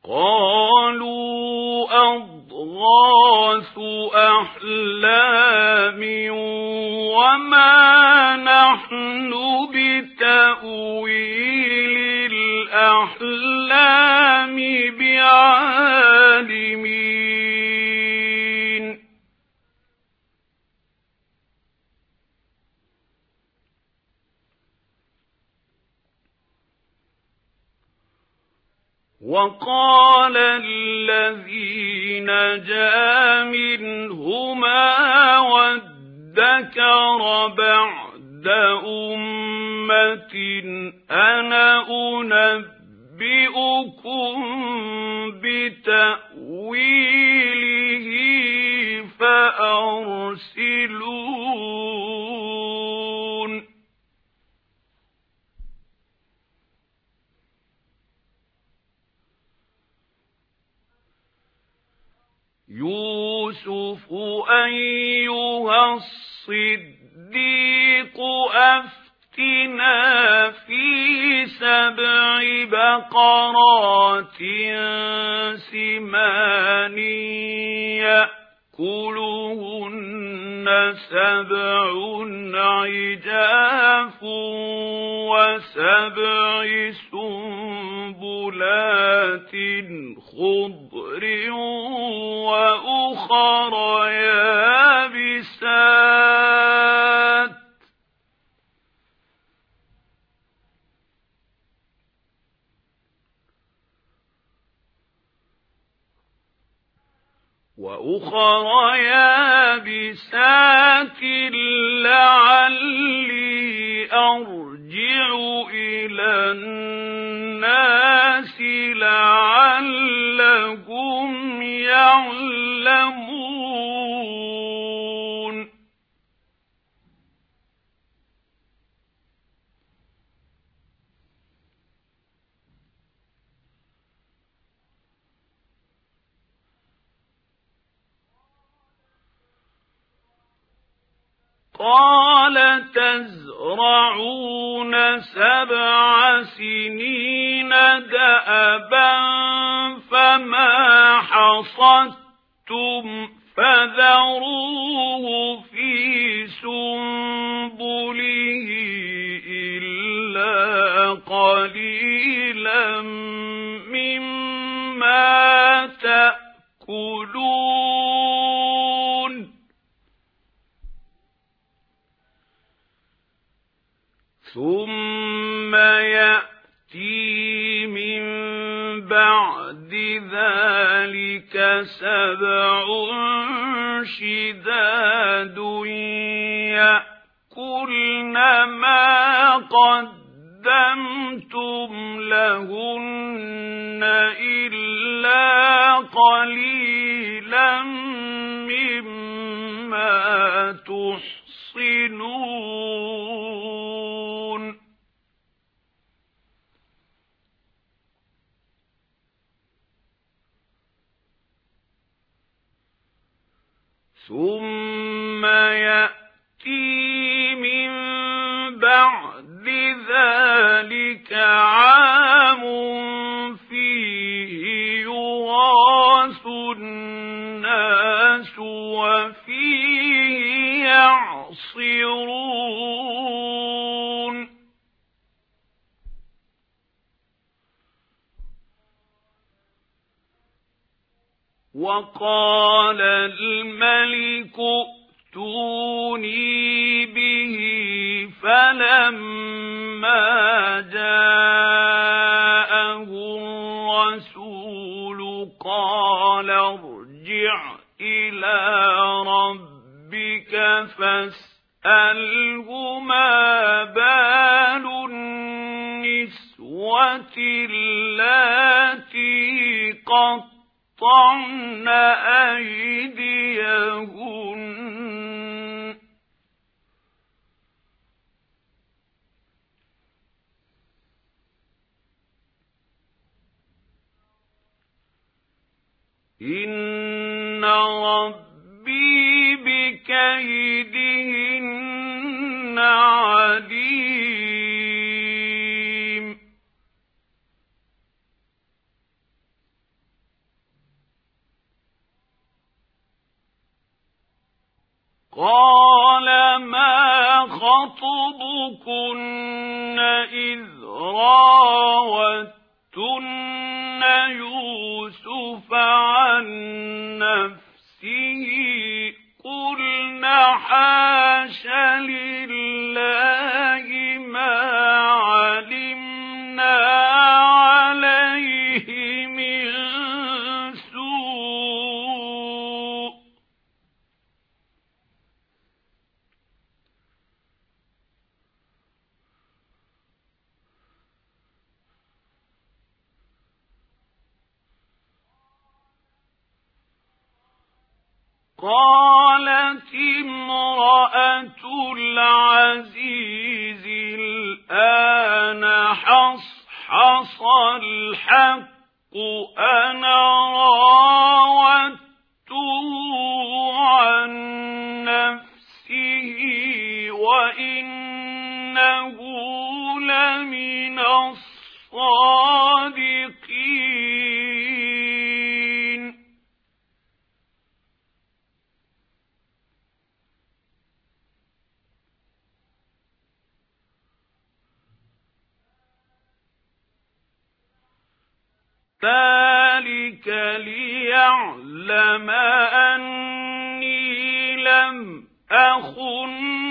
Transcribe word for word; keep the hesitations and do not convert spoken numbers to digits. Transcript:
قالوا أضغاث أحلام وما نحن بتأويل الأحلام بعالمين وقال الذي نجا منهما وادكر بعد أمة أنا أنبئكم بتأويله فأرسلون يوسف أيها الصديق أفتنا في سبع بقرات سمان يأكلهن سبع عجاف وسبع سنبلات خضر وأخر يابسات وأخر يابسات لعلي أرجع إلى الناس لعلهم يعلمون قال تزرعون سبع سنين دأبا فما حصدتم فذروه في سنبله إلا قليلا مما تأكلون ثم يأتي من بعد ذلك سبع شداد يأكلن ما قدمتم لهن إلا قليلا مما تحصنون ثم يأتي من بعد ذلك عام فيه يغاث الناس وفيه يعصرون وقال الملك ائتوني به فلما جاءه الرسول قال ارجع إلى ربك فاسأله ما بال النسوة اللاتي قط قطعن أيديهن إن ربي بكيدهن عليم قال ما خطبكن إذ راوتن يوسف عن نفسه قلنا حاش لله ما علمنا عليه من سوء قالت امرأة العزيز الآن حصحص الحق أنا راودته عن نفسه وإنه لمن الصادقين ذلك ليعلم أني لم أخن